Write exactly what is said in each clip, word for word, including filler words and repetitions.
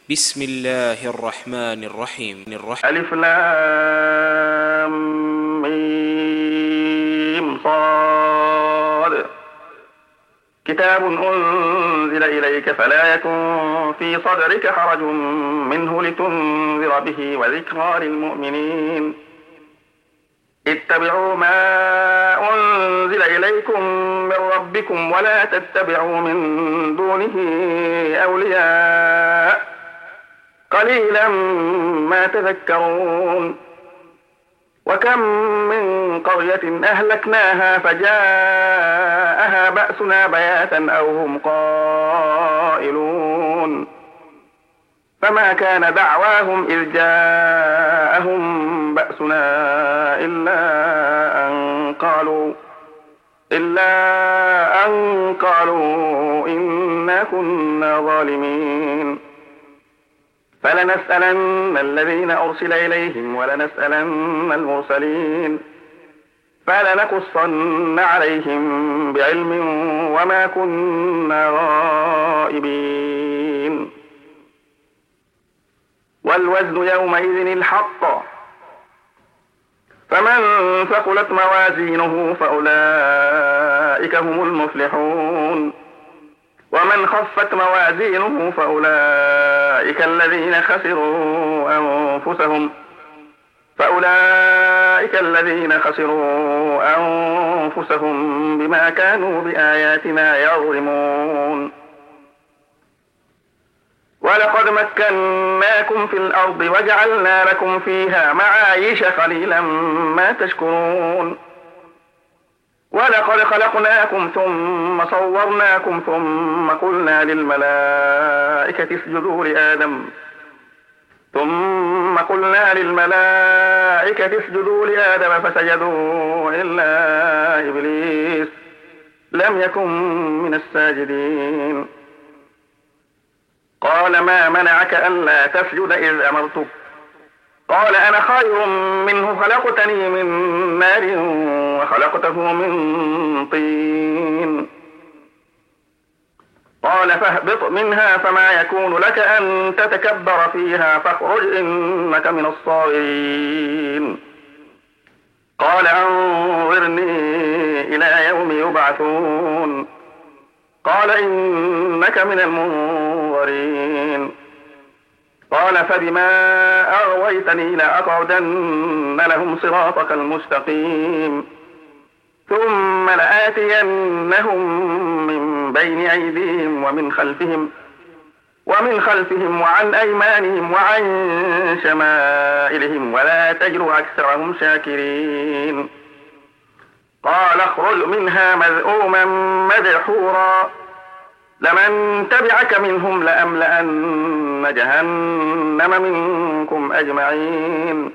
بسم الله الرحمن الرحيم ألف لام ميم صاد كتاب أنزل إليك فلا يكن في صدرك حرج منه لتنذر به وذكرى للمؤمنين اتبعوا ما أنزل إليكم من ربكم ولا تتبعوا من دونه أولياء قليلا ما تذكرون وكم من قرية أهلكناها فجاءها بأسنا بياتا أو هم قائلون فما كان دعواهم إذ جاءهم بأسنا إلا أن قالوا إلا أن قالوا إنا كنا ظالمين فلنسألن الذين أرسل إليهم ولنسألن المرسلين فلنقصن عليهم بعلم وما كنا غائبين والوزن يومئذ الحق فمن ثقلت موازينه فأولئك هم المفلحون ومن خفت موازينه فأولئك الذين خسروا أنفسهم فأولئك الذين خسروا أنفسهم بما كانوا بآياتنا يظلمون ولقد مكناكم في الأرض وجعلنا لكم فيها معايش قليلا ما تشكرون ولقد خلقناكم ثم صورناكم ثم قلنا للملائكة اسجدوا لآدم ثم قلنا للملائكة اسجدوا لآدم فسجدوا إلا إبليس لم يكن من الساجدين قال ما منعك ألا تسجد إذ أمرتك قال أنا خير منه خلقتني من نار وخلقته من طين قال فاهبط منها فما يكون لك أن تتكبر فيها فاخرج إنك من الصاغرين قال أنظرني إلى يوم يبعثون قال إنك من المنظرين قال فبما أغويتني لأقعدن لهم صراطك المستقيم ثم لآتينهم من بين أيديهم ومن خلفهم ومن خلفهم وعن أيمانهم وعن شمائلهم ولا تجد أكثرهم شاكرين قال اخرج منها مذءوما مدحورا لمن تبعك منهم لأملأن جهنم منكم أجمعين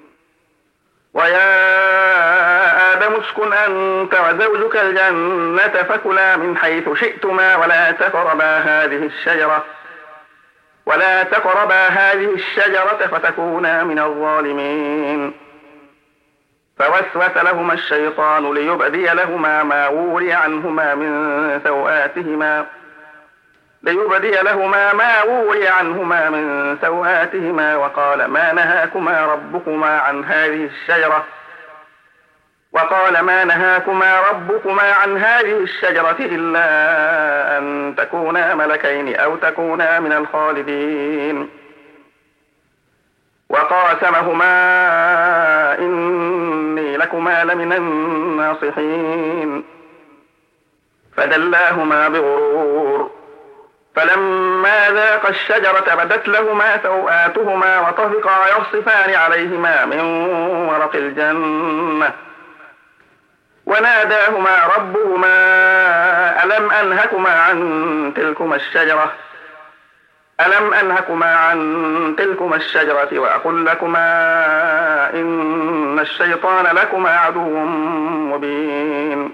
ويا آدم اسكن أنت وزوجك الجنة فكلا من حيث شئتما ولا تقربا هذه الشجرة ولا تقربا هذه الشجرة فتكونا من الظالمين فوسوس لهما الشيطان ليبدي لهما ما وري عنهما من سوآتهما ليبدي لهما ما وري عنهما من سوآتهما وقال ما نهاكما ربكما عن هذه الشجرة وقال ما نهاكما ربكما عن هذه الشجرة إلا أن تكونا ملكين أو تكونا من الخالدين وقاسمهما إني لكما لمن الناصحين فدلاهما بغرور فلما ذاقا الشجرة بدت لهما سوآتهما وطفقا يخصفان عليهما من ورق الجنة وناداهما ربهما ألم أنهكما عن تلكما الشجرة ألم أنهكما عن تلكما الشجرة وأقل لكما إن الشيطان لكما عدو مبين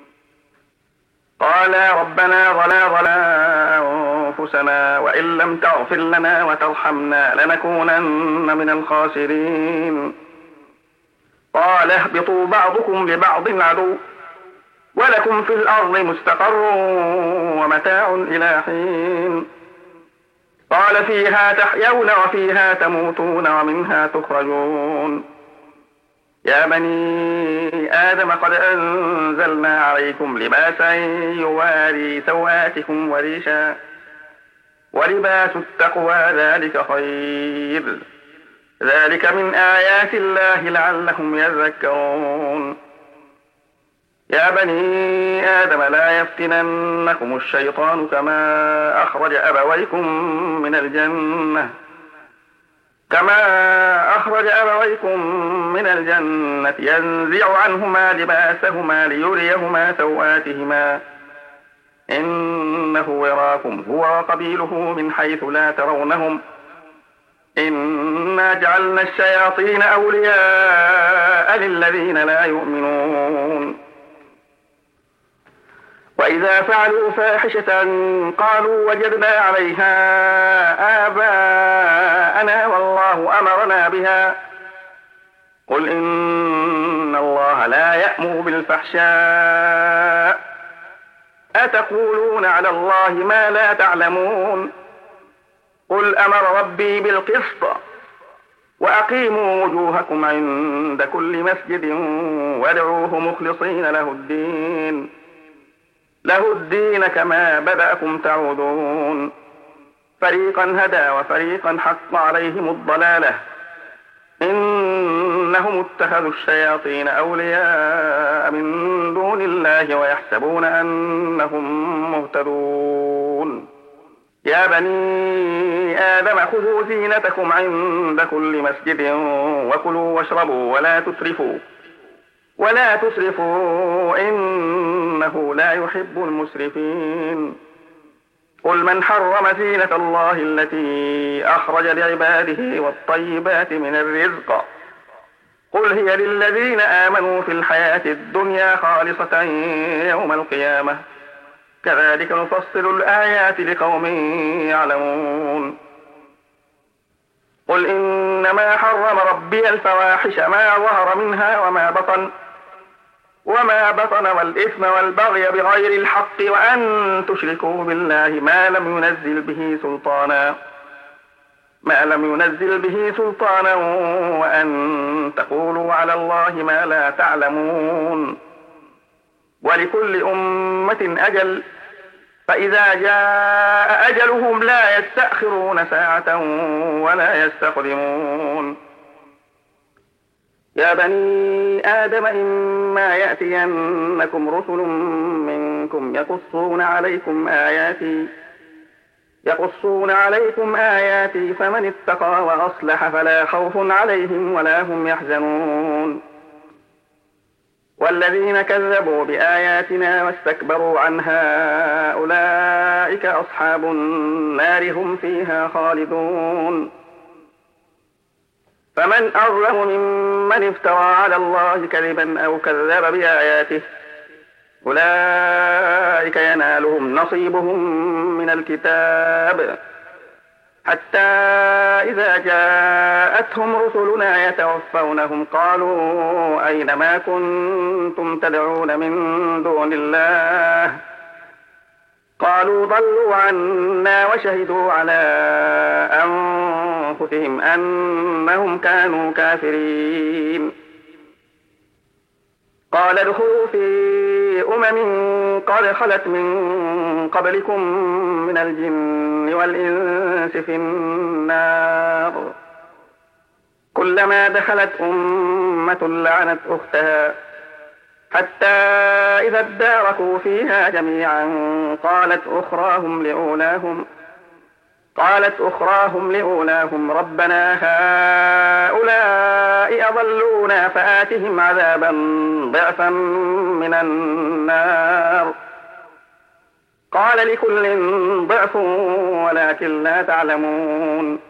قالا ربنا ظلمنا أنفسنا وإن لم تغفر لنا وترحمنا لنكونن من الخاسرين قال اهبطوا بعضكم لبعض عدو ولكم في الأرض مستقر ومتاع إلى حين قال فيها تحيون وفيها تموتون ومنها تخرجون. يا بني آدم قد أنزلنا عليكم لباسا يواري سوآتكم وريشا ولباس التقوى ذلك خير ذلك من آيات الله لعلهم يذكرون. يا بني آدم لا يفتننكم الشيطان كما أخرج أبويكم من الجنة كما أخرج أبويكم من الجنة ينزع عنهما لباسهما ليريهما سوآتهما إنه يراكم هو وقبيله من حيث لا ترونهم إنا جعلنا الشياطين أولياء للذين لا يؤمنون. وإذا فعلوا فاحشة قالوا وجدنا عليها آباءنا والله أمرنا بها قل إن الله لا يأمر بالفحشاء أتقولون على الله ما لا تعلمون. قل أمر ربي بالقسط وأقيموا وجوهكم عند كل مسجد وادعوه مخلصين له الدين له الدين كما بدأكم تعودون. فريقا هدى وفريقا حق عليهم الضلالة إنهم اتخذوا الشياطين أولياء من دون الله ويحسبون أنهم مهتدون. يا بني آدم خذوا زينتكم عند كل مسجد وكلوا واشربوا ولا تسرفوا ولا تسرفوا إنه لا يحب المسرفين. قل من حرم زينة الله التي أخرج لعباده والطيبات من الرزق قل هي للذين آمنوا في الحياة الدنيا خالصة يوم القيامة كذلك نفصل الآيات لقوم يعلمون. قل إنما حرم ربي الفواحش ما ظهر منها وما بطن وما بطن والإثم والبغي بغير الحق وأن تشركوا بالله ما لم ينزل به سلطانا ما لم ينزل به سلطانا وأن تقولوا على الله ما لا تعلمون. ولكل أمة أجل فإذا جاء أجلهم لا يستأخرون ساعة ولا يستقدمون. يا بني آدم إما يأتينكم رسل منكم يقصون عليكم آياتي يقصون عليكم آياتي فمن اتقى وأصلح فلا خوف عليهم ولا هم يحزنون. والذين كذبوا بآياتنا واستكبروا عنها أولئك أصحاب النار هم فيها خالدون. فمن أظلم ممن افترى على الله كذبا أو كذب بآياته أولئك ينالهم نصيبهم من الكتاب حتى إذا جاءتهم رسلنا يتوفونهم قالوا أين ما كنتم تدعون من دون الله قالوا ضلوا عنا وشهدوا على أنفسهم أنهم كانوا كافرين. قال ادخلوا في أمم قد خلت من قبلكم من الجن والإنس في النار كلما دخلت أمة لعنت أختها حتى إذا اداركوا فيها جميعا قالت أخراهم لأولاهم قالت أخراهم لأولاهم ربنا هؤلاء أضلونا فآتهم عذابا ضعفا من النار قال لكل ضعف ولكن لا تعلمون.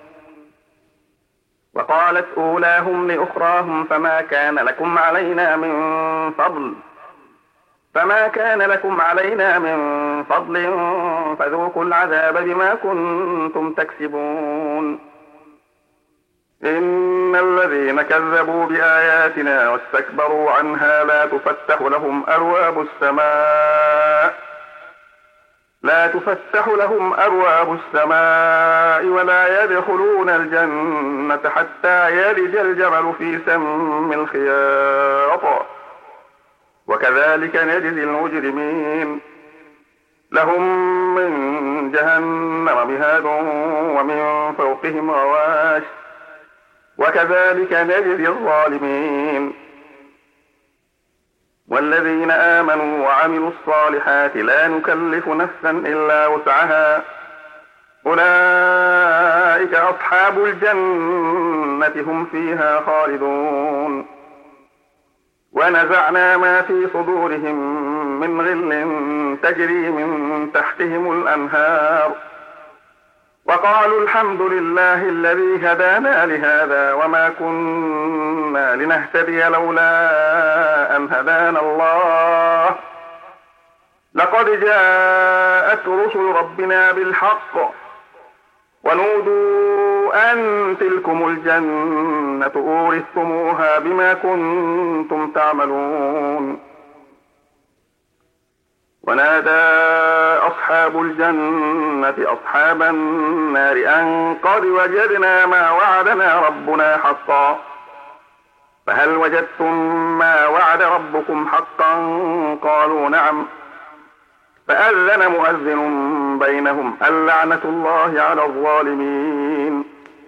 وقالت أولاهم لأخراهم فما كان لكم علينا من فضل فما كان لكم علينا من فضل فذوقوا العذاب بما كنتم تكسبون. إن الذين كذبوا بآياتنا واستكبروا عنها لا تفتح لهم أبواب السماء لا تفتح لهم أبواب السماء ولا يدخلون الجنة حتى يلج الجمل في سم الخياط وكذلك نجزي المجرمين لهم من جهنم مهاد ومن فوقهم غواش وكذلك نجزي الظالمين والذين آمنوا وعملوا الصالحات لا نكلف نفسا إلا وسعها أولئك أصحاب الجنة هم فيها خالدون ونزعنا ما في صدورهم من غل تجري من تحتهم الأنهار وقالوا الحمد لله الذي هدانا لهذا وما كنا لنهتدي لولا أن هدانا الله لقد جاءت رسل ربنا بالحق ونودوا أن تلكم الجنة أورثتموها بما كنتم تعملون ونادى أصحاب الجنة أصحاب النار أن قد وجدنا ما وعدنا ربنا حقا فهل وجدتم ما وعد ربكم حقا قالوا نعم فأذن مؤذن بينهم اللعنة الله على الظالمين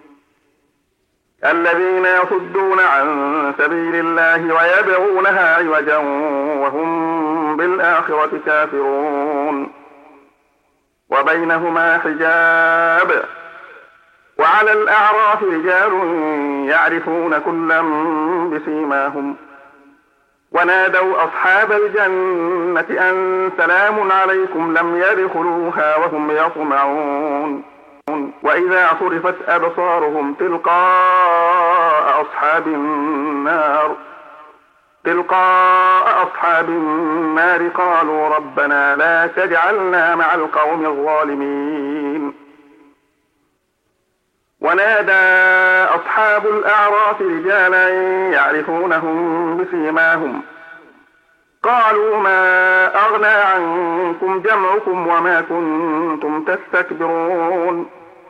الذين يصدون عن سبيل الله ويبغونها عوجا وهم بالآخرة كافرون وبينهما حجاب وعلى الأعراف رجال يعرفون كلا بسيماهم ونادوا أصحاب الجنة أن سلام عليكم لم يدخلوها وهم يطمعون وإذا صرفت أبصارهم تلقاء أصحاب النار تلقاء أصحاب النار قالوا ربنا لا تجعلنا مع القوم الظالمين ونادى أصحاب الأعراف رجالا يعرفونهم بسيماهم قالوا ما أغنى عنكم جمعكم وما كنتم تستكبرون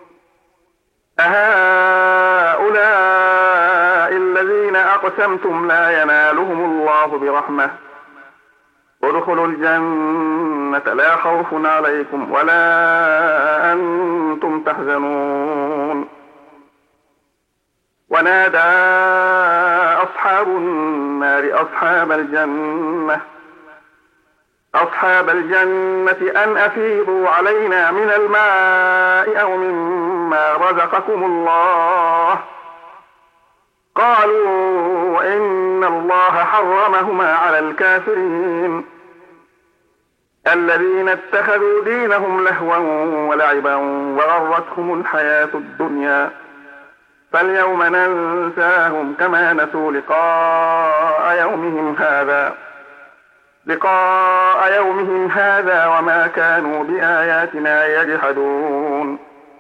أهؤلاء الذين أقسمتم لا ينالهم الله برحمة ادخلوا الجنة لا خوف عليكم ولا أنتم تحزنون ونادى أصحاب النار أصحاب الجنة أصحاب الجنة أن أفيضوا علينا من الماء أو مما رزقكم الله قالوا إن الله حرمهما على الكافرين الذين اتخذوا دينهم لهوا ولعبا وغرتهم الحياة الدنيا فاليوم ننساهم كما نسوا لقاء يومهم هذا لقاء يومهم هذا وما كانوا بآياتنا يجحدون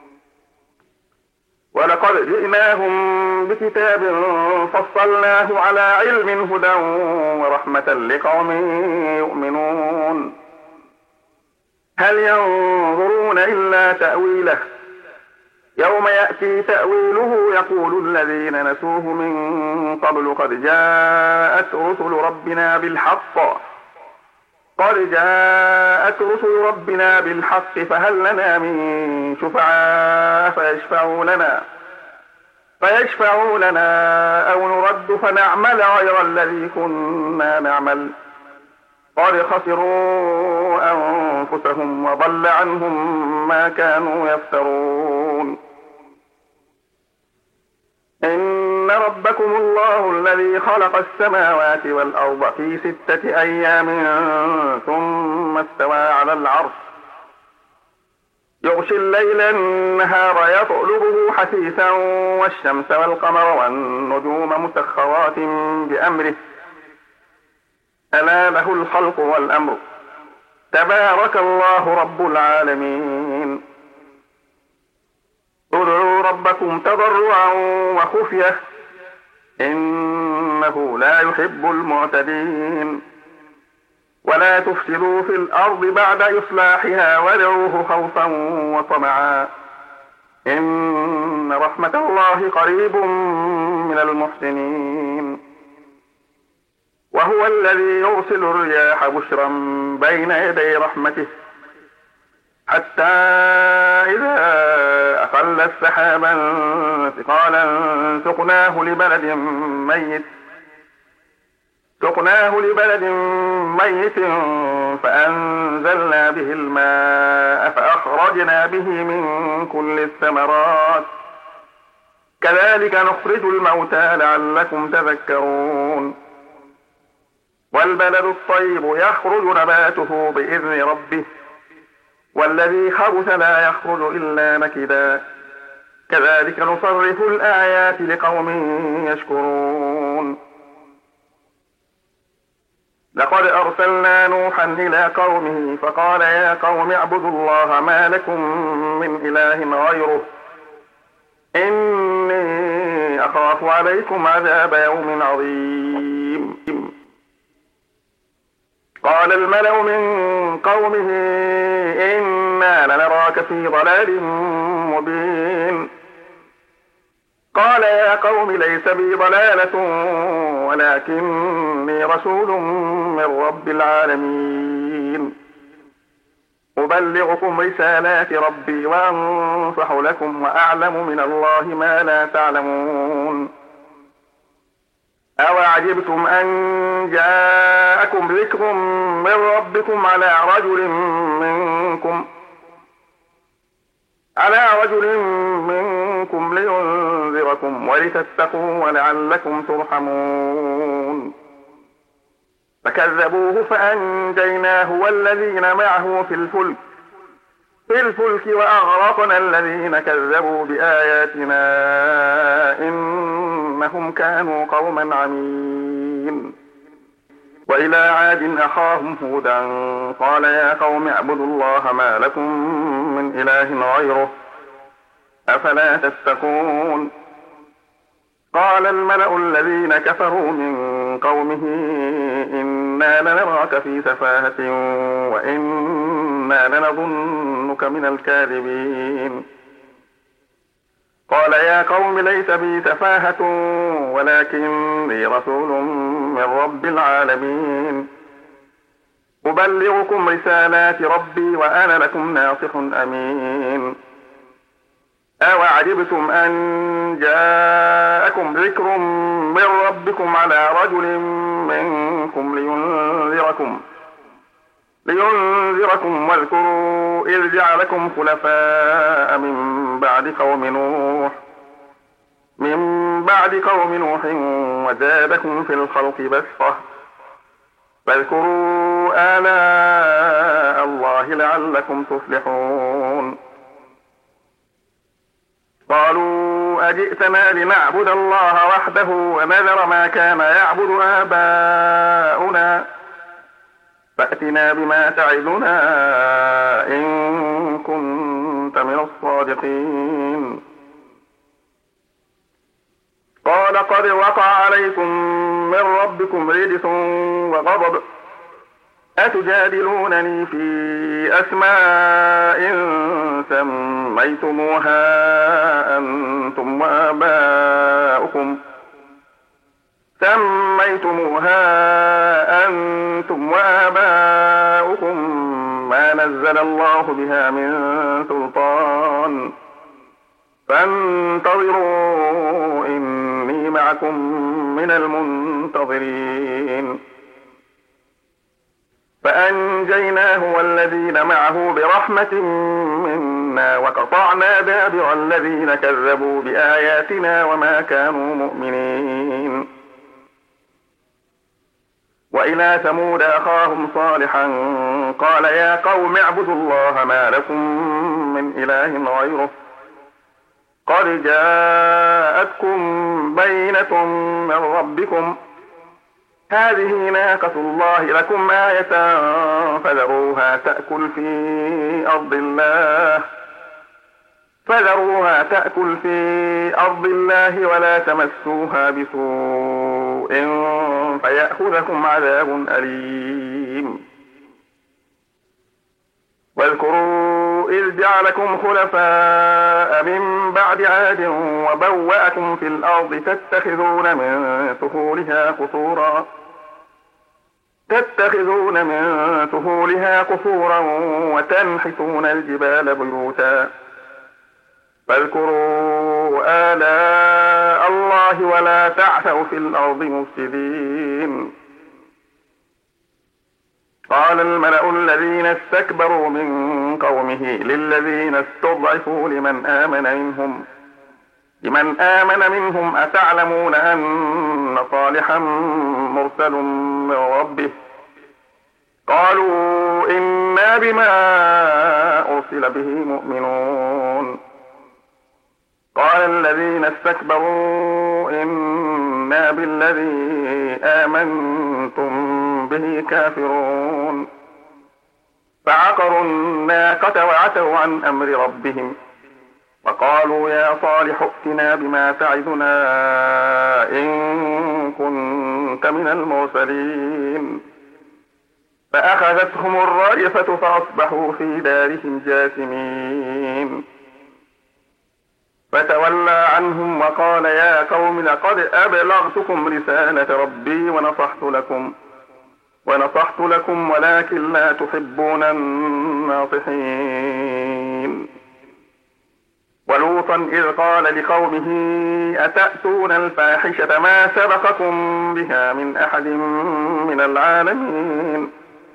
ولقد جئناهم بكتاب فصلناه على علم هدى ورحمة لقوم يؤمنون هل ينظرون إلا تأويله يوم يأتي تأويله يقول الذين نسوه من قبل قد جاءت رسل ربنا بالحق قد جاءت رسل ربنا بالحق فهل لنا من شفعاء فيشفعوا لنا فيشفعوا لنا أو نرد فنعمل غير الذي كنا نعمل قد خسروا أنفسهم وضل عنهم ما كانوا يفترون إن ربكم الله الذي خلق السماوات والأرض في ستة أيام ثم استوى على العرش يغشي الليل النهار يطلبه حثيثا والشمس والقمر والنجوم مسخرات بأمره ألا له الخلق والأمر تبارك الله رب العالمين ادعوا ربكم تضرعا وخفية إنه لا يحب المعتدين ولا تفسدوا في الأرض بعد إصلاحها وادعوه خوفا وطمعا إن رحمة الله قريب من المحسنين. وهو الذي يرسل الرياح بشرا بين يدي رحمته حتى إذا أقلت سحابا ثقالا سقناه لبلد ميت سقناه لبلد ميت فأنزلنا به الماء فأخرجنا به من كل الثمرات كذلك نخرج الموتى لعلكم تذكرون. والبلد الطيب يخرج نباته بإذن ربه والذي خبث لا يخرج إلا نكدا كذلك نصرف الآيات لقوم يشكرون. لقد أرسلنا نوحا إلى قومه فقال يا قوم اعبدوا الله ما لكم من إله غيره إني أخاف عليكم عذاب يوم عظيم. قال الملأ من قومه إنا لنراك في ضلال مبين. قال يا قوم ليس بي ضلالة ولكني رسول من رب العالمين أبلغكم رسالات ربي وأنصح لكم وأعلم من الله ما لا تعلمون. أوعجبتم أن جاءكم ذكر من ربكم على رجل منكم على رجل منكم لينذركم ولتتقوا ولعلكم ترحمون. فكذبوه فأنجيناه والذين معه في الفلك في الفلك وأغرقنا الذين كذبوا بآياتنا إنهم كانوا قوما عمين. وإلى عاد أخاهم هودا قال يا قوم اعبدوا الله ما لكم من إله غيره أفلا تتقون. قال الملأ الذين كفروا من قومه إنا لنراك في سفاهة وإنا لنظنك من الكاذبين. قال يا قوم ليس بي سفاهة ولكني رسول من رب العالمين أبلغكم رسالات ربي وأنا لكم ناصح أمين. أوعجبتم أن جاءكم ذكر من ربكم على رجل منكم لينذركم لينذركم واذكروا إذ جعلكم خلفاء من بعد قوم نوح من بعد قوم نوح وزادكم في الخلق بسطة فاذكروا آلاء الله لعلكم تفلحون. قالوا أجئتنا لنعبد الله وحده ونذر ما كان يعبد آباؤنا فأتنا بما تعدنا إن كنت من الصادقين. قال قد وقع عليكم من ربكم رجس وغضب أتجادلونني في أسماء سميتموها أنتم وآباؤكم سميتموها أنتم وآباؤكم ما نزل الله بها من سلطان فانتظروا إني معكم من المنتظرين. فأنجيناه والذين معه برحمة منا وقطعنا دابر الذين كذبوا بآياتنا وما كانوا مؤمنين. وإلى ثمود أخاهم صالحا قال يا قوم اعبدوا الله ما لكم من إله غيره قد جاءتكم بينة من ربكم هذه ناقة الله لكم آية فذروها تأكل في أرض الله فذروها تأكل في أرض الله ولا تمسوها بسوء فيأخذكم عذاب أليم. واذكروا إذ جعلكم خلفاء من بعد عاد وبوأكم في الأرض تتخذون من سهولها قصورا تتخذون من سهولها قصورا وتنحتون الجبال بيوتا فاذكروا آلاء الله ولا تعثوا في الأرض مفسدين. قال الملأ الذين استكبروا من قومه للذين استضعفوا لمن آمن منهم لمن آمن منهم أتعلمون أن صالحا مرسل من ربه قالوا إنا بما أرسل به مؤمنون. قال الذين استكبروا إنا بالذي آمنتم به كافرون فعقروا الناقة وعتوا عن أمر ربهم وقالوا يا صالح ائتنا بما تعدنا إن كنت من المرسلين فأخذتهم الرجفة فأصبحوا في دارهم جاثمين. فتولى عنهم وقال يا قوم لقد أبلغتكم رسالة ربي ونصحت لكم ونصحت لكم ولكن لا تحبون الناصحين. ولوطا إذ قال لقومه أتأتون الفاحشة ما سبقكم بها من أحد من العالمين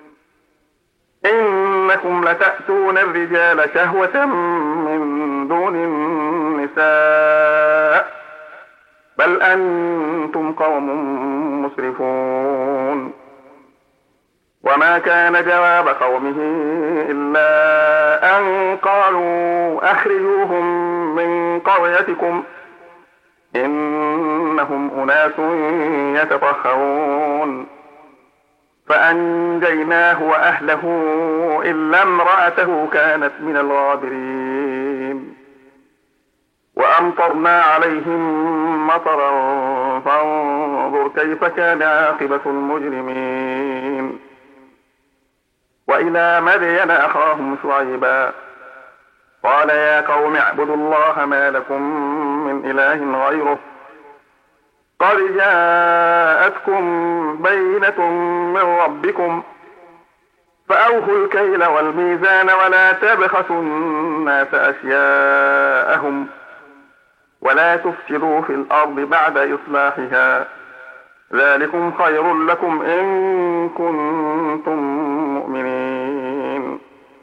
إنكم لتأتون الرجال شهوة من دون النساء بل أنتم قوم مسرفون. وما كان جواب قومه إلا أن قالوا أخرجوهم من قريتكم إنهم أناس يتطهرون فأنجيناه وأهله إلا امرأته كانت من الغابرين. وأمطرنا عليهم مطرا فانظر كيف كان عاقبة المجرمين. وإلى مدين أخاهم شعيبا قال يا قوم اعبدوا الله ما لكم من إله غيره قد جاءتكم بينة من ربكم فأوفوا الكيل والميزان ولا تبخسوا الناس أشياءهم ولا تفسدوا في الأرض بعد إصلاحها ذلكم خير لكم إن كنتم مؤمنين.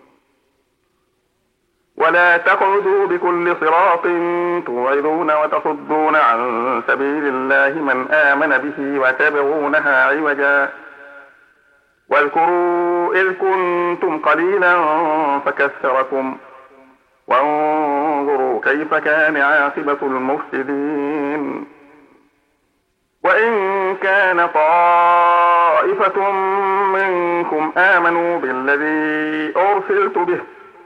ولا تقعدوا بكل صراط توعدون وتصدون عن سبيل الله من آمن به وتبغونها عوجا واذكروا إذ كنتم قليلا فكثركم وانظروا كيف كان عاقبة المفسدين. وإن كان طائفة منكم آمنوا بالذي أرسلت به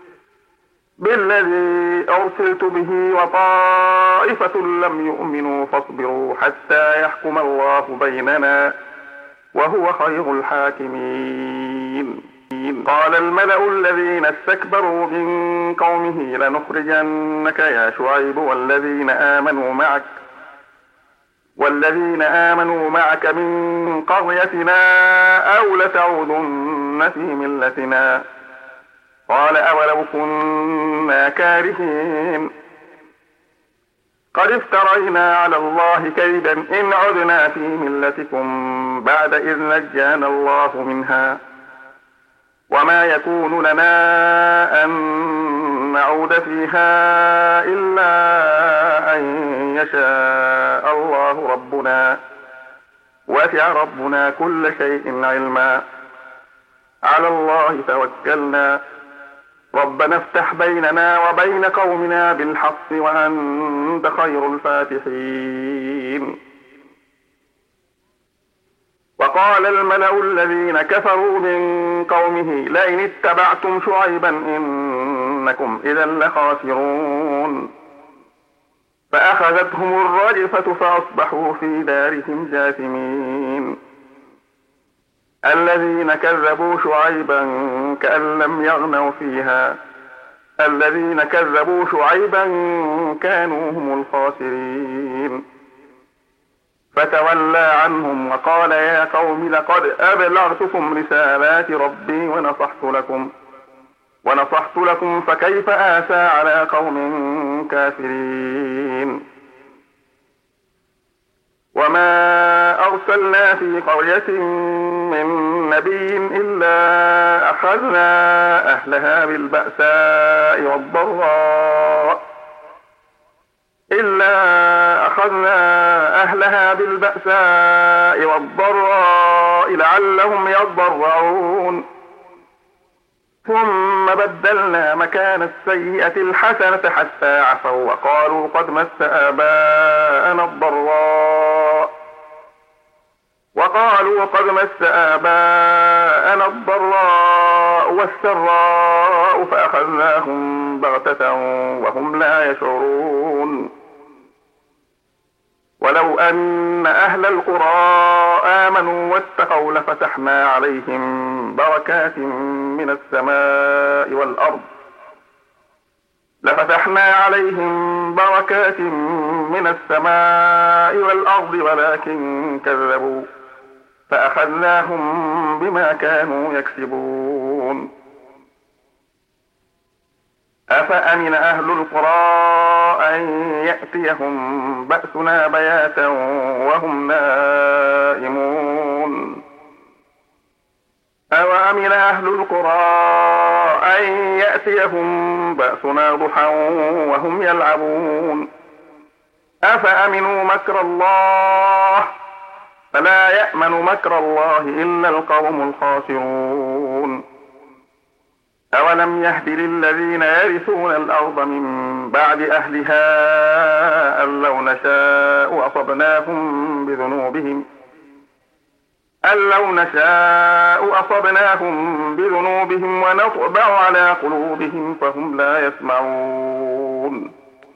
بالذي أرسلت به وطائفة لم يؤمنوا فاصبروا حتى يحكم الله بيننا وهو خير الحاكمين. قال الملأ الذين استكبروا من قومه لنخرجنك يا شعيب والذين آمنوا معك والذين آمنوا معك من قريتنا أو لتعودن في ملتنا قال أولو كنا كارهين قد افترينا على الله كيدا إن عدنا في ملتكم بعد إذ نجانا الله منها وما يكون لنا أن نعود فيها إلا أن يشاء الله ربنا وسع ربنا كل شيء علما على الله توكلنا ربنا افتح بيننا وبين قومنا بالحق وأنت خير الفاتحين. وقال الملأ الذين كفروا من قومه لئن اتبعتم شعيبا إنكم إذا لخاسرون فأخذتهم الرجفة فأصبحوا في دارهم جاثمين. الذين كذبوا شعيبا كأن لم يغنوا فيها الذين كذبوا شعيبا كانوا هم الخاسرين. فتولى عنهم وقال يا قوم لقد أبلغتكم رسالات ربي ونصحت لكم ونصحت لكم فكيف آسى على قوم كافرين. وما أرسلنا في قرية من نبي إلا أخذنا أهلها بالبأساء والضراء إلا أخذنا أهلها بالبأساء والضراء لعلهم يضرعون ثم بدلنا مكان السيئة الحسنة حتى عفوا وقالوا قد مس آباءنا الضراء وقالوا قد مس آباءنا الضراء والسراء فأخذناهم بغتة وهم لا يشعرون. ولو أن أهل القرى آمنوا واتقوا لفتحنا عليهم بركات من السماء والأرض لفتحنا عليهم بركات من السماء والأرض ولكن كذبوا فأخذناهم بما كانوا يكسبون. أفأمن أهل القرى أن يأتيهم بأسنا بياتا وهم نائمون أوأمن أهل القرى أن يأتيهم بأسنا ضحى وهم يلعبون أفأمنوا مكر الله فلا يأمن مكر الله إلا القوم الخاسرون. أولم يهد للذين يرثون الأرض من بعد أهلها أن لو نشاء أصبناهم بذنوبهم أن لو نشاء أصبناهم بذنوبهم ونطبع على قلوبهم فهم لا يسمعون.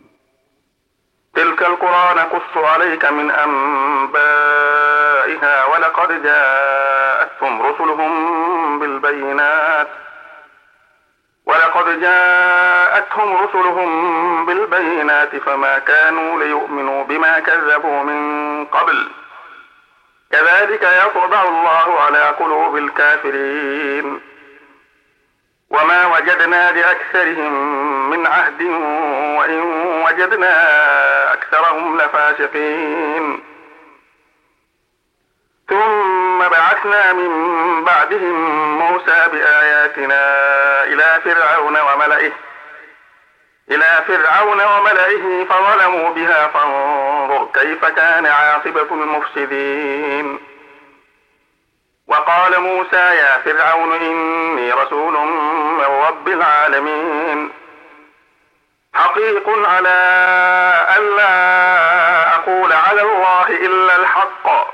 تلك القرى نقص عليك من أنبائها ولقد جاءتهم رسلهم بالبينات ولقد جاءتهم رسلهم بالبينات فما كانوا ليؤمنوا بما كذبوا من قبل كذلك يطبع الله على قلوب الكافرين. وما وجدنا لأكثرهم من عهد وإن وجدنا أكثرهم لفاسقين. ثم بعثنا من بعدهم موسى بآياتنا إلى فرعون وملئه إلى فرعون وملئه فظلموا بها فانظر كيف كان عاقبة المفسدين. وقال موسى يا فرعون إني رسول من رب العالمين حقيق على ألا أقول على الله إلا الحق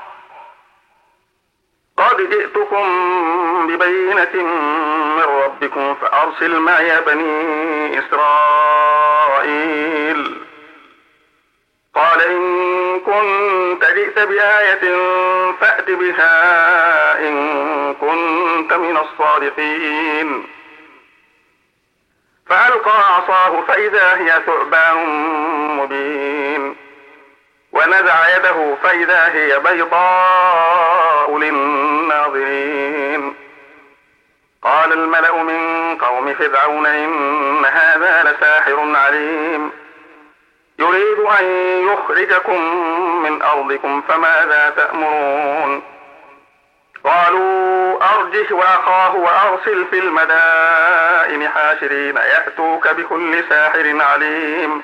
قد جئتكم ببينة من ربكم فأرسل معي بني إسرائيل. قال إن كنت جئت بآية فأت بها إن كنت من الصادقين. فألقى عصاه فإذا هي ثعبان مبين ونزع يده فإذا هي بيضاء للناظرين. قال الملأ من قوم فرعون إن هذا لساحر عليم يريد أن يخرجكم من أرضكم فماذا تأمرون. قالوا أرجه وأخاه وأرسل في المدائن حاشرين يأتوك بكل ساحر عليم.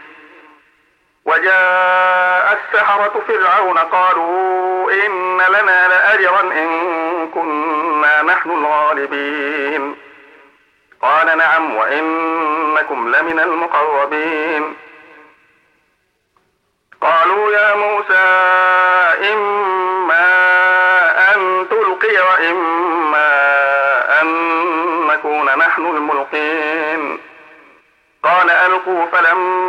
وجاء السحرة فرعون قالوا إن لنا لأجرا إن كنا نحن الغالبين. قال نعم وإنكم لمن المقربين. قالوا يا موسى إما أن تلقي وإما أن نكون نحن الملقين. قال ألقوا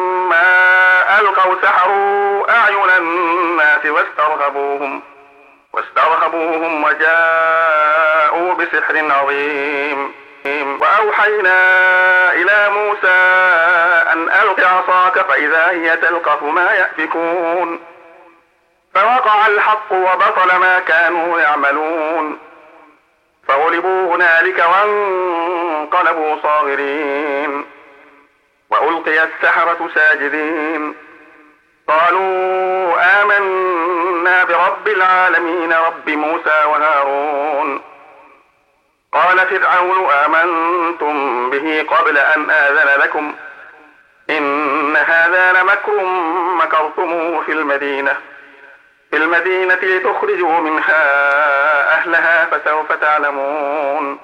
فلما ألقوا سحروا أعين الناس واسترهبوهم واسترهبوهم وجاءوا بسحر عظيم. وأوحينا إلى موسى أن ألق عصاك فإذا هي تلقف ما يأفكون فوقع الحق وبطل ما كانوا يعملون فغلبوا هنالك وانقلبوا صاغرين وألقي السحرة ساجدين قالوا آمنا برب العالمين رب موسى وهارون. قال فرعون آمنتم به قبل أن آذن لكم إن هذا لمكر مكرتموه في المدينة في المدينة لتخرجوا منها أهلها فسوف تعلمون.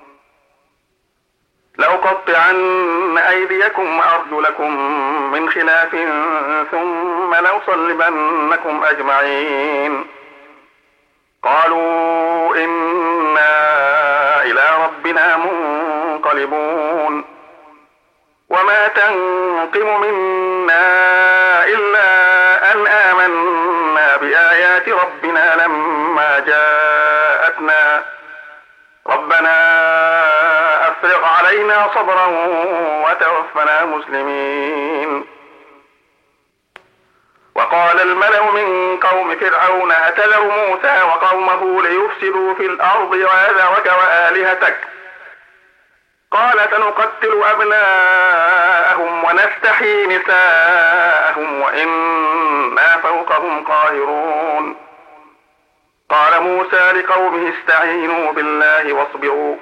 لأقطعن أيديكم وأرجلكم من خلاف ثم لأصلبنكم أجمعين. قالوا إنا إلى ربنا منقلبون. وما تنقم منا إلا أن آمنا بآيات ربنا لما جاءتنا ربنا أفرغ علينا صبرا وتوفنا مسلمين. وقال الملأ من قوم فرعون أتذر موسى وقومه ليفسدوا في الأرض ويذرك وآلهتك قال سنقتل أبناءهم ونستحيي نساءهم وإنا فوقهم قاهرون. قال موسى لقومه استعينوا بالله واصبروا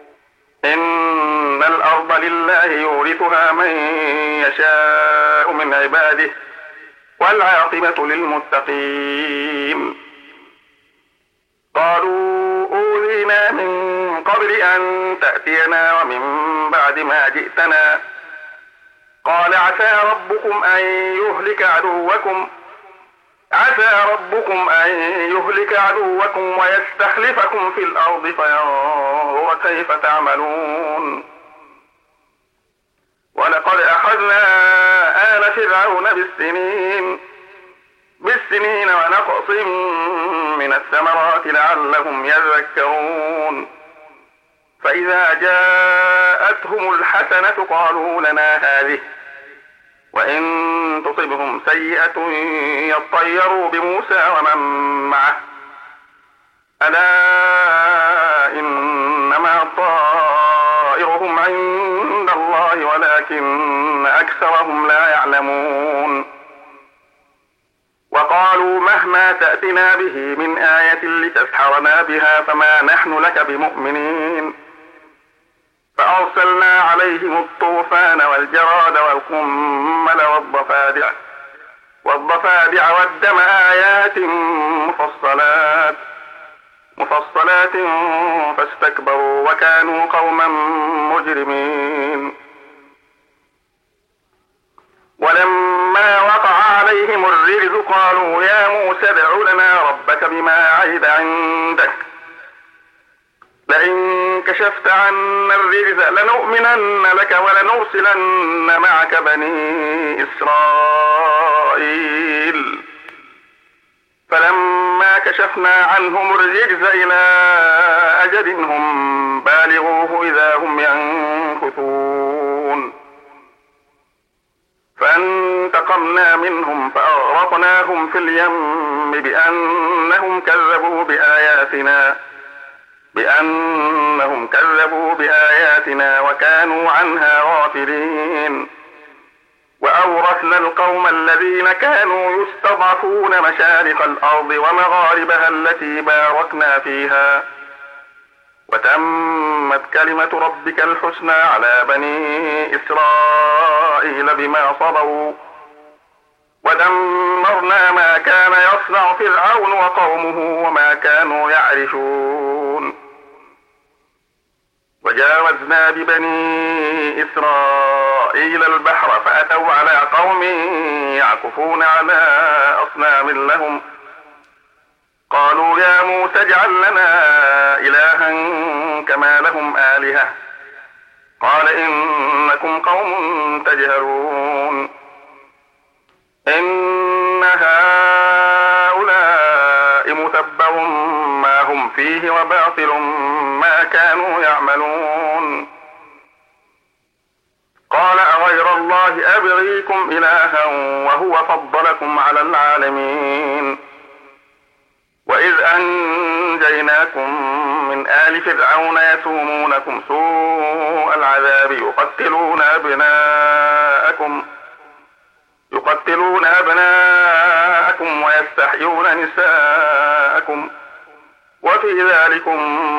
إن الأرض لله يورثها من يشاء من عباده والعاقبة للمتقين. قالوا أوذينا من قبل أن تأتينا ومن بعد ما جئتنا قال عسى ربكم أن يهلك عدوكم عسى ربكم أن يهلك عدوكم ويستخلفكم في الأرض فينظر كيف تعملون. ولقد أخذنا آل فرعون بالسنين بالسنين ونقص من الثمرات لعلهم يذكرون. فإذا جاءتهم الحسنة قالوا لنا هذه وإن تصبهم سيئة يطيروا بموسى ومن معه ألا إنما طائرهم عند الله ولكن أكثرهم لا يعلمون. وقالوا مهما تأتنا به من آية لتسحرنا بها فما نحن لك بمؤمنين. فأرسلنا عليهم الطوفان والجراد والقمل والضفادع والضفادع والدم آيات مفصلات مفصلات فاستكبروا وكانوا قوما مجرمين. ولما وقع عليهم الرجز قالوا يا موسى ادع لنا ربك بما عهد عندك لئن كشفت عنا الرجز لنؤمنن لك ولنرسلن معك بني إسرائيل. فلما كشفنا عنهم الرجز إلى أجل هم بالغوه إذا هم ينكثون. فانتقمنا منهم فأغرقناهم في اليم بأنهم كذبوا بآياتنا بأنهم كذبوا بآياتنا وكانوا عنها غافلين. وأورثنا القوم الذين كانوا يستضعفون مشارق الأرض ومغاربها التي باركنا فيها وتمت كلمة ربك الحسنى على بني إسرائيل بما صبروا ودمرنا ما كان يصنع فرعون وقومه وما كانوا يعرشون. وجاوزنا ببني إسرائيل البحر فأتوا على قوم يعكفون على أصنام لهم قالوا يا موسى اجعل لنا إلها كما لهم آلهة قال إنكم قوم تجهلون. إن هؤلاء متبر ما هم فيه وباطل ما كانوا يعملون. قال أغير الله أبغيكم إلها وهو فضلكم على العالمين. وإذ أنجيناكم من آل فرعون يسومونكم سوء العذاب يقتلون أبناءكم يقتلون أبناءكم ويستحيون نساءكم وفي ذلكم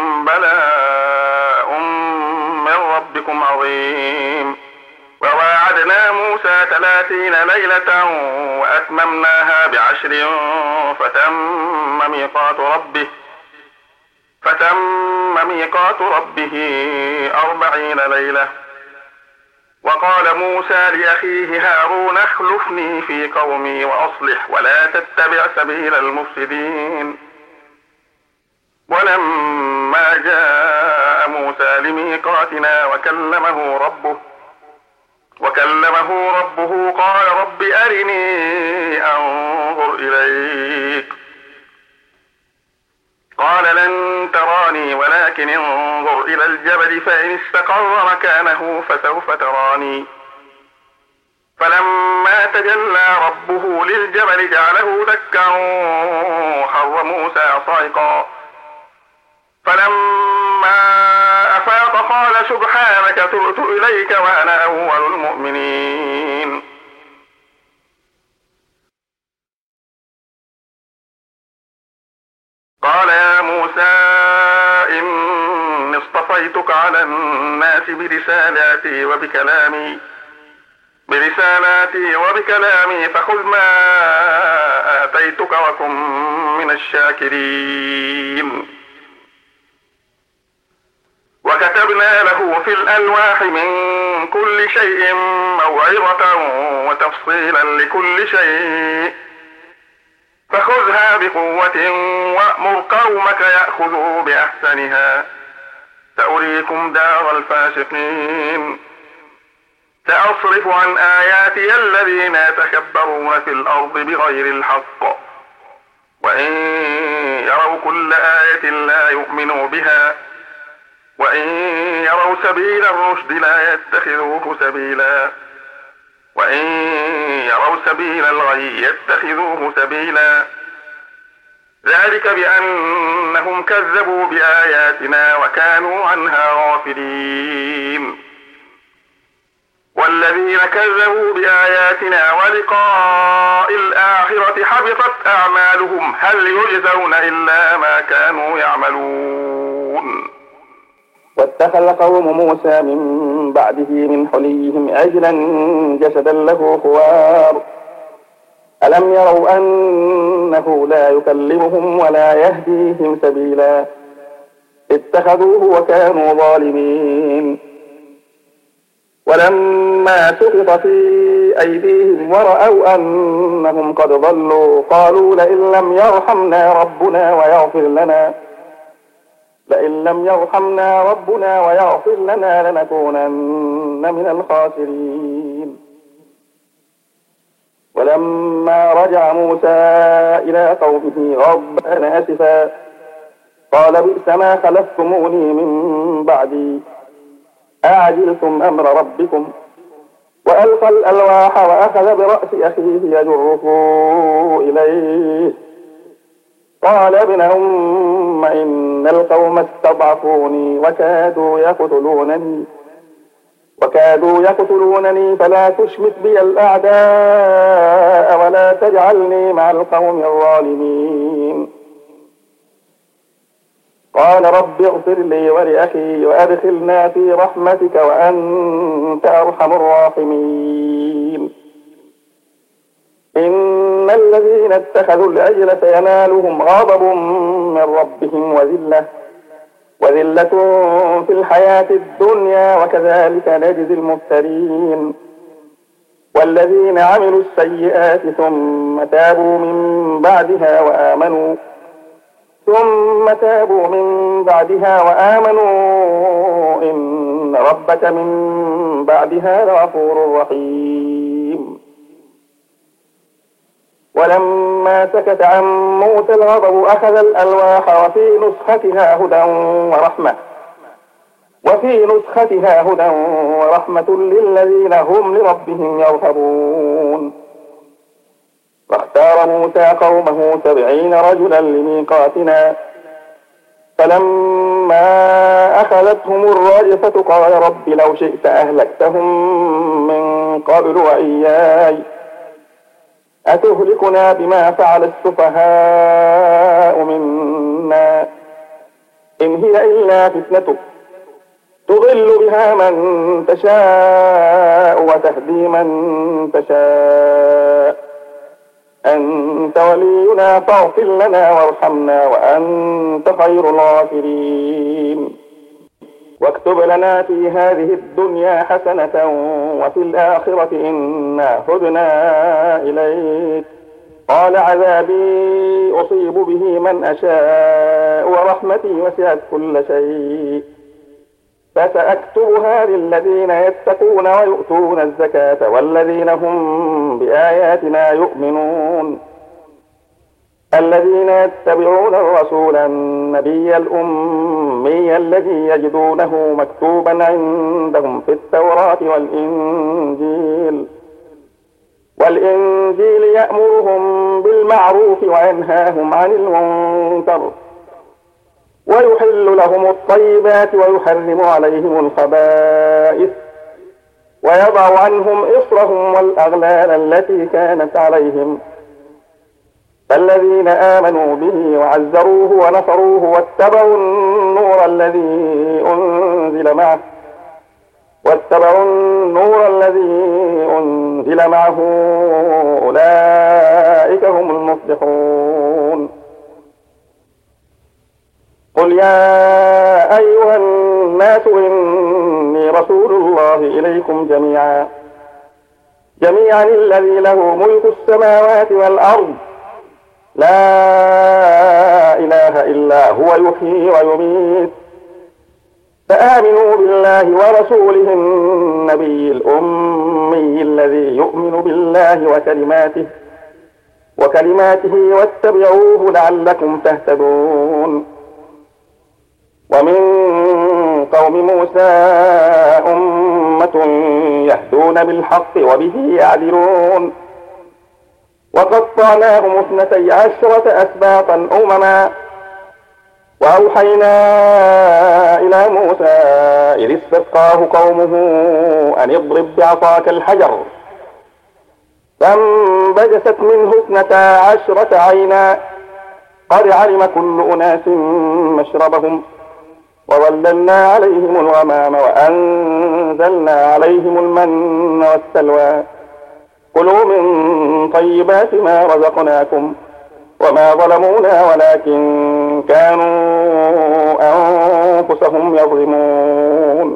بلاء من ربكم عظيم. وواعدنا موسى ثلاثين ليلة وأتممناها بعشر فتم ميقات ربه فتم ميقات ربه أربعين ليلة. وقال موسى لأخيه هارون اخلفني في قومي وأصلح ولا تتبع سبيل المفسدين. ولما جاء موسى لميقاتنا وكلمه ربه وكلمه ربه قال رب أرني أنظر إليك. قال لن تراني ولكن انظر إلى الجبل فإن استقر مكانه فسوف تراني. فلما تجلى ربه للجبل جعله دكا وخر موسى صعقا. فلما أفاق قال سبحانك تبت إليك وأنا أول المؤمنين. قال يا موسى إني اصطفيتك على الناس برسالاتي وبكلامي برسالاتي وبكلامي فخذ ما آتيتك وكن من الشاكرين. وكتبنا له في الألواح من كل شيء موعظة وتفصيلا لكل شيء فخذها بقوة وأمر قومك يأخذوا بأحسنها سأريكم دار الفاسقين. سأصرف عن آياتي الذين يتكبرون في الأرض بغير الحق وإن يروا كل آية لا يؤمنوا بها وإن يروا سبيل الرشد لا يتخذوه سبيلا وإن يروا سبيل الغي يتخذوه سبيلا. ذلك بأنهم كذبوا بآياتنا وكانوا عنها غافلين. والذين كذبوا بآياتنا ولقاء الآخرة حبطت أعمالهم هل يجزون إلا ما كانوا يعملون. واتخذ قوم موسى من بعده من حليهم عجلا جسدا له خوار ألم يروا أنه لا يكلمهم ولا يهديهم سبيلا اتخذوه وكانوا ظالمين. ولما سقط في أيديهم ورأوا أنهم قد ضلوا قالوا لئن لم يرحمنا ربنا ويغفر لنا لئن لم يرحمنا ربنا ويغفر لنا لنكونن من الخاسرين. ولما رجع موسى إلى قومه غضبان آسفا قال بئس ما خلفتموني من بعدي أعجلتم أمر ربكم وألقى الألواح وأخذ برأس أخيه يجره إليه قال ابن أم إن القوم استضعفوني وكادوا يقتلونني وكادوا يقتلونني فلا تشمت بي الأعداء ولا تجعلني مع القوم الظالمين. قال رب اغفر لي ولأخي وأدخلنا في رحمتك وأنت أرحم الراحمين. إن الذين اتخذوا العجل سينالهم غضب من ربهم وذلة وذلة في الحياة الدنيا وكذلك نجزي المفترين. والذين عملوا السيئات ثم تابوا من بعدها وآمنوا ثم تابوا من بعدها وآمنوا إن ربك من بعدها لغفور رحيم. ولما سكت عن موسى الغضب أخذ الألواح وفي نسختها هدى ورحمة وفي نسختها هدى ورحمة للذين هم لربهم يرهبون. فاختار موسى قومه سبعين رجلا لميقاتنا فلما أخذتهم الرجفة قال رب لو شئت أهلكتهم من قبل وإياي أتهلكنا بما فعل السفهاء منا إن هي إلا فتنتك تضل بها من تشاء وتهدي من تشاء أنت ولينا فاغفر لنا وارحمنا وأنت خير الغافرين. واكتب لنا في هذه الدنيا حسنة وفي الآخرة إنا هدنا إليك قال عذابي أصيب به من أشاء ورحمتي وسعت كل شيء فسأكتبها للذين يتقون ويؤتون الزكاة والذين هم بآياتنا يؤمنون الذين يتبعون الرسول النبي الأمي الذي يجدونه مكتوبا عندهم في التوراة والإنجيل والإنجيل يأمرهم بالمعروف وينهاهم عن المنكر ويحل لهم الطيبات ويحرم عليهم الخبائث ويضع عنهم إصرهم والأغلال التي كانت عليهم فالذين آمنوا به وعزروه ونصروه واتبعوا النور الذي أنزل معه واتبعوا النور الذي أنزل معه أولئك هم المفلحون. قل يا أيها الناس إني رسول الله إليكم جميعا جميعا الذي له ملك السماوات والأرض لا إله إلا هو يحيي ويميت فآمنوا بالله ورسوله النبي الأمي الذي يؤمن بالله وكلماته وكلماته واتبعوه لعلكم تهتدون. ومن قوم موسى أمة يهدون بالحق وبه يعدلون وقطعناهم اثنتي عشرة أسباطا أمما وأوحينا إلى موسى إذ استسقاه قومه أن اضرب بعصاك الحجر فانبجست منه اثنتا عشرة عينا قد علم كل أناس مشربهم وظللنا عليهم الغمام وأنزلنا عليهم المن والسلوى كلوا من طيبات ما رزقناكم وما ظلمونا ولكن كانوا أنفسهم يظلمون.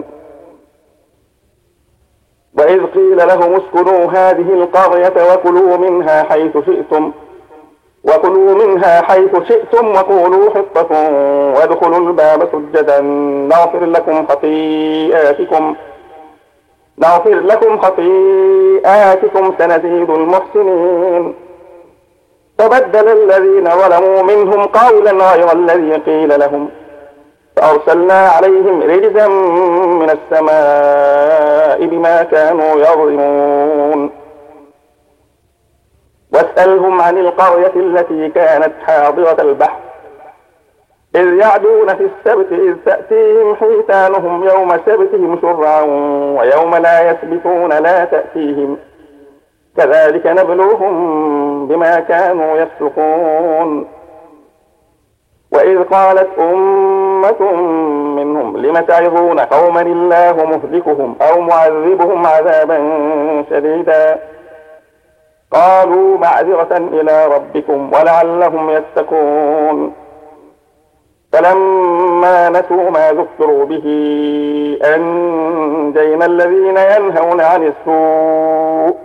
وإذ قيل لهم اسكنوا هذه القرية وكلوا منها حيث شئتم وكلوا منها حيث شئتم وقولوا حطة وادخلوا الباب سجدا نغفر لكم خطيئاتكم نغفر لكم خطيئاتكم سنزيد المحسنين. فبدل الذين ظلموا منهم قولا غير الذي قيل لهم فأرسلنا عليهم رجزا من السماء بما كانوا يظلمون. واسألهم عن القرية التي كانت حاضرة البحر إذ يعدون في السبت إذ تأتيهم حيتانهم يوم سبتهم شرعا ويوم لا يسبتون لا تأتيهم كذلك نبلوهم بما كانوا يفسقون. وإذ قالت أمة منهم لم تعظون قوما الله مهلكهم أو معذبهم عذابا شديدا قالوا معذرة إلى ربكم ولعلهم يتقون. فلما نسوا ما ذكروا به أنجينا الذين ينهون عن السوء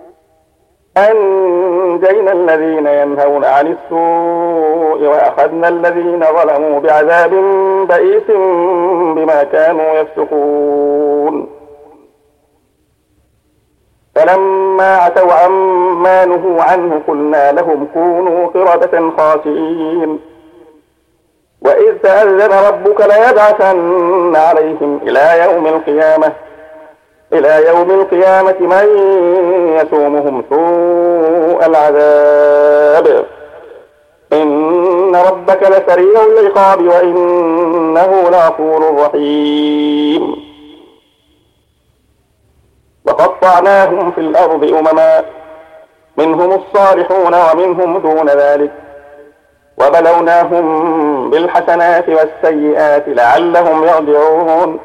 أنجينا الذين ينهون عن السوء وأخذنا الذين ظلموا بعذاب بئيس بما كانوا يفسقون. فلما عتوا عما نهوا عنه قلنا لهم كونوا قردة خاسئين وإذ تأذن ربك ليبعثن عليهم إلى يوم القيامة إلى يوم القيامة من يسومهم سوء العذاب إن ربك لسريع العقاب وإنه لغفور رحيم وقطعناهم في الأرض أمما منهم الصالحون ومنهم دون ذلك وبلوناهم بالحسنات والسيئات لعلهم يرجعون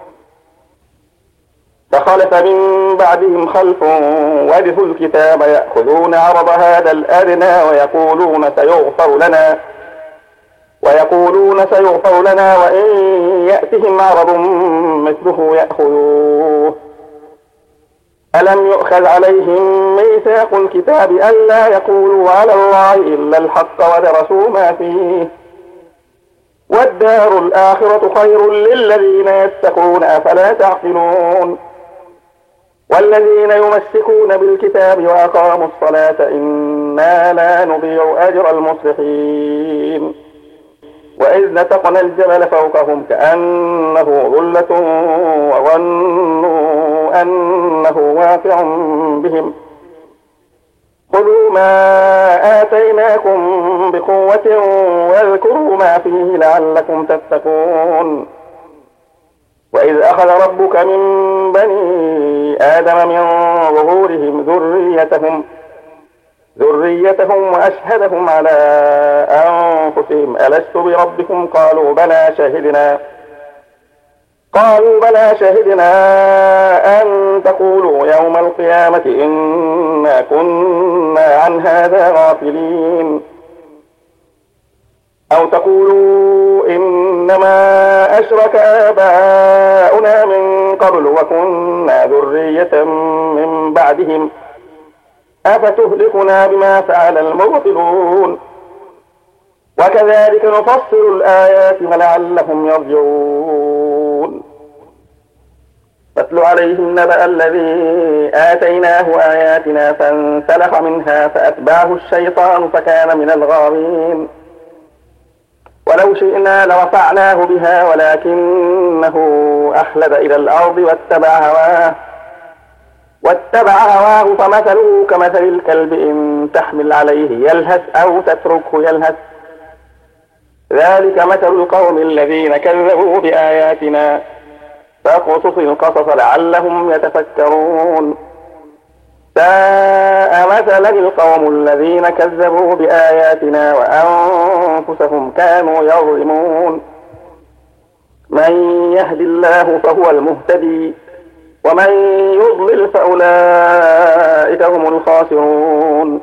فخلف من بعدهم خلف ورثوا الكتاب يأخذون عرض هذا الأدنى ويقولون سيغفر لنا ويقولون سيغفر لنا وإن يأتهم عرض مثله يأخذوه ألم يؤخذ عليهم ميثاق الكتاب ألا يقولوا على الله إلا الحق ودرسوا ما فيه والدار الآخرة خير للذين يتقون أفلا تعقلون والذين يمسكون بالكتاب وأقاموا الصلاة إنا لا نضيع أجر المصلحين وإذ نتقنا الجبل فوقهم كأنه ظلة وظنوا أنه واقع بهم خذوا ما آتيناكم بقوة واذكروا ما فيه لعلكم تتقون وإذ أخذ ربك من بني آدم من ظهورهم ذريتهم ذريتهم وأشهدهم على أنفسهم ألست بربكم قالوا بلى شهدنا قالوا بلى شهدنا أن تقولوا يوم القيامة إنا كنا عن هذا غافلين أو تقولوا إنما أشرك آباؤنا من قبل وكنا ذرية من بعدهم أفتهلكنا بما فعل المبطلون وكذلك نفصل الآيات ولعلهم يرجعون فاتل عليهم نبأ الذي آتيناه آياتنا فانسلخ منها فأتبعه الشيطان فكان من الغاوين ولو شئنا لرفعناه بها ولكنه أخلد إلى الأرض واتبع هواه واتبع هواه فمثله كمثل الكلب إن تحمل عليه يلهث أو تتركه يلهث ذلك مثل القوم الذين كذبوا بآياتنا فاقصص القصص لعلهم يتفكرون ساء مثلا القوم الذين كذبوا بآياتنا وأنفسهم كانوا يظلمون من يهد الله فهو المهتدي ومن يضلل فأولئك هم الخاسرون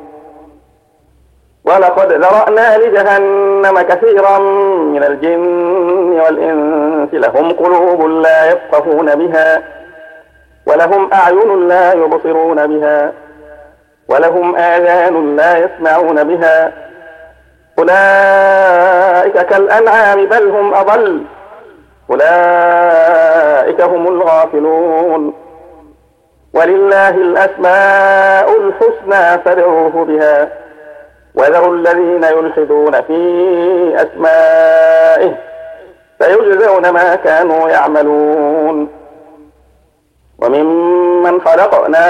ولقد ذرأنا لجهنم كثيرا من الجن والإنس لهم قلوب لا يفقهون بها ولهم أعين لا يبصرون بها ولهم آذان لا يسمعون بها أولئك كالأنعام بل هم أضل أولئك هم الغافلون ولله الأسماء الحسنى فادعوه بها وذروا الذين يلحدون في أسمائه سيجزون ما كانوا يعملون وممن خلقنا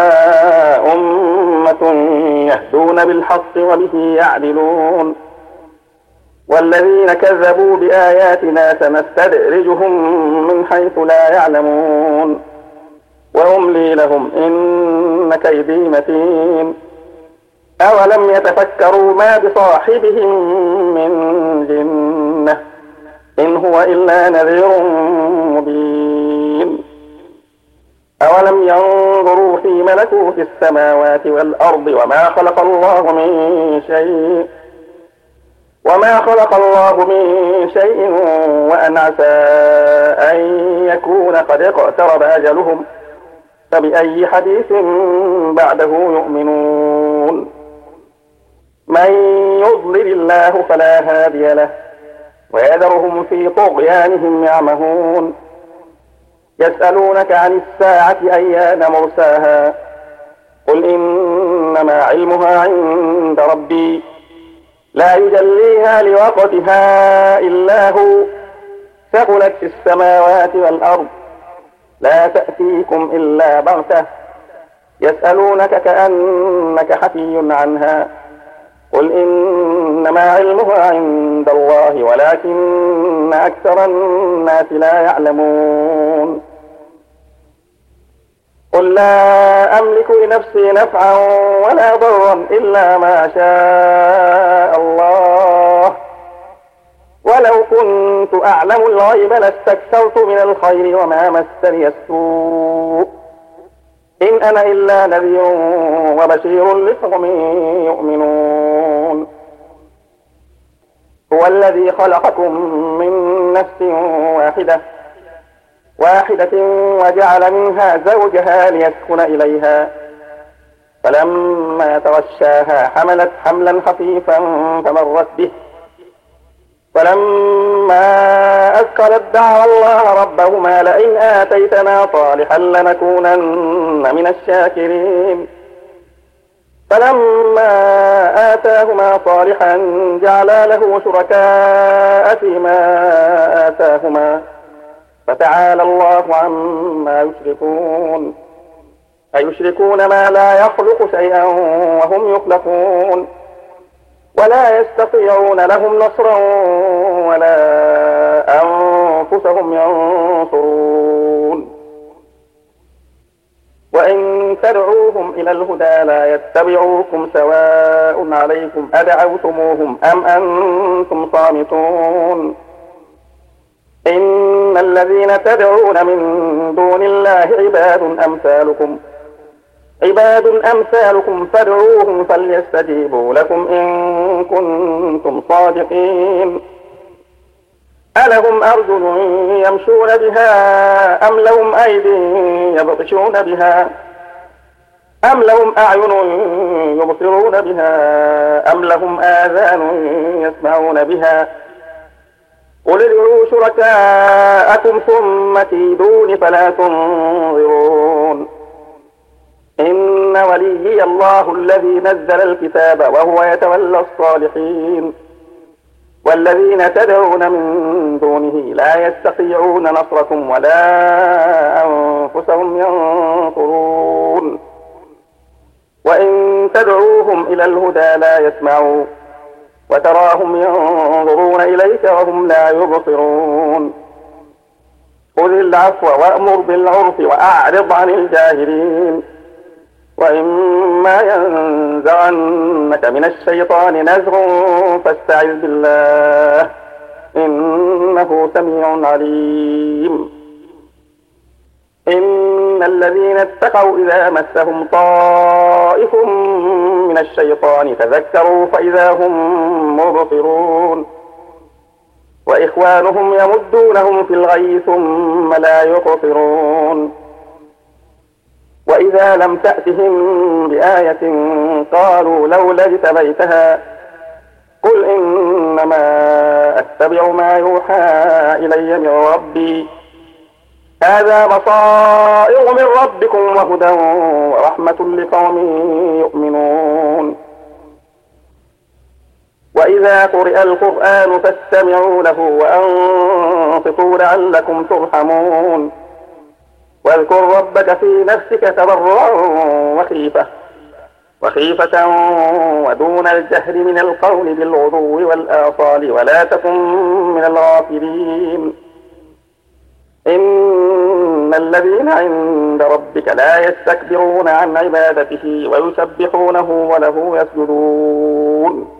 أمة يهدون بالحق وبه يعدلون والذين كذبوا بآياتنا سنستدرجهم من حيث لا يعلمون وأملي لهم إن كيدي متين أولم يتفكروا ما بصاحبهم من جنة إن هو إلا نذير مبين أولم ينظروا في ملكوت السماوات والأرض وما خلق الله من شيء وما خلق الله من شيء وأن عسى أن يكون قد اقترب أجلهم فبأي حديث بعده يؤمنون من يضلل الله فلا هادي له ويذرهم في طغيانهم يعمهون يسألونك عن الساعة أيان مرساها قل إنما علمها عند ربي لا يجليها لوقتها إلا هو ثقلت في السماوات والأرض لا تأتيكم إلا بغتة يسألونك كأنك حفي عنها قل إنما علمها عند الله ولكن أكثر الناس لا يعلمون قل لا أملك لنفسي نفعا ولا ضرا إلا ما شاء الله ولو كنت أعلم الغيب لاستكثرت من الخير وما مسني السوء إن أنا إلا نذير وبشير لقوم يؤمنون هو الذي خلقكم من نفس واحدة واحدة وجعل منها زوجها ليسكن إليها فلما تغشاها حملت حملا خفيفا فمرت به فلما أثقلت دعوا الله ربهما لئن آتيتنا صالحا لنكونن من الشاكرين فلما آتاهما صالحا جعلا له شركاء فيما آتاهما فتعالى الله عما يشركون أيشركون ما لا يخلق شيئا وهم يخلقون ولا يستطيعون لهم نصرا ولا أنفسهم ينصرون وإن تدعوهم إلى الهدى لا يتبعوكم سواء عليكم أدعوتموهم أم أنتم صامتون إن الذين تدعون من دون الله عباد أمثالكم عباد أمثالكم فادعوهم فليستجيبوا لكم إن كنتم صادقين ألهم أرجل يمشون بها أم لهم أيدي يبطشون بها أم لهم أعين يبصرون بها أم لهم آذان يسمعون بها قل ادعوا شركاءكم ثم كيدون فلا تنظرون إن وليي الله الذي نزل الكتاب وهو يتولى الصالحين والذين تدعون من دونه لا يستطيعون نصركم ولا أنفسهم ينصرون وإن تدعوهم إلى الهدى لا يسمعوا وتراهم ينظرون إليك وهم لا يبصرون خذ العفو وأمر بالعرف وأعرض عن الجاهلين وإما ينزغنك من الشيطان نزغ فاستعذ بالله إنه سميع عليم إن الذين اتقوا إذا مسهم طائف من الشيطان تذكروا فإذا هم مبصرون وإخوانهم يمدونهم في الغي ثم لا يقصرون وإذا لم تأتهم بآية قالوا لولا اجتبيتها قل إنما أتبع ما يوحى إلي من ربي هذا بصائر من ربكم وهدى ورحمة لقوم يؤمنون وإذا قرئ القرآن فاستمعوا له وأنصتوا لعلكم ترحمون واذكر ربك في نفسك تضرعا وخيفة وخيفة ودون الجهر من القول بالغدو والآصال ولا تكن من الغافلين إن الذين عند ربك لا يستكبرون عن عبادته ويسبحونه وله يسجدون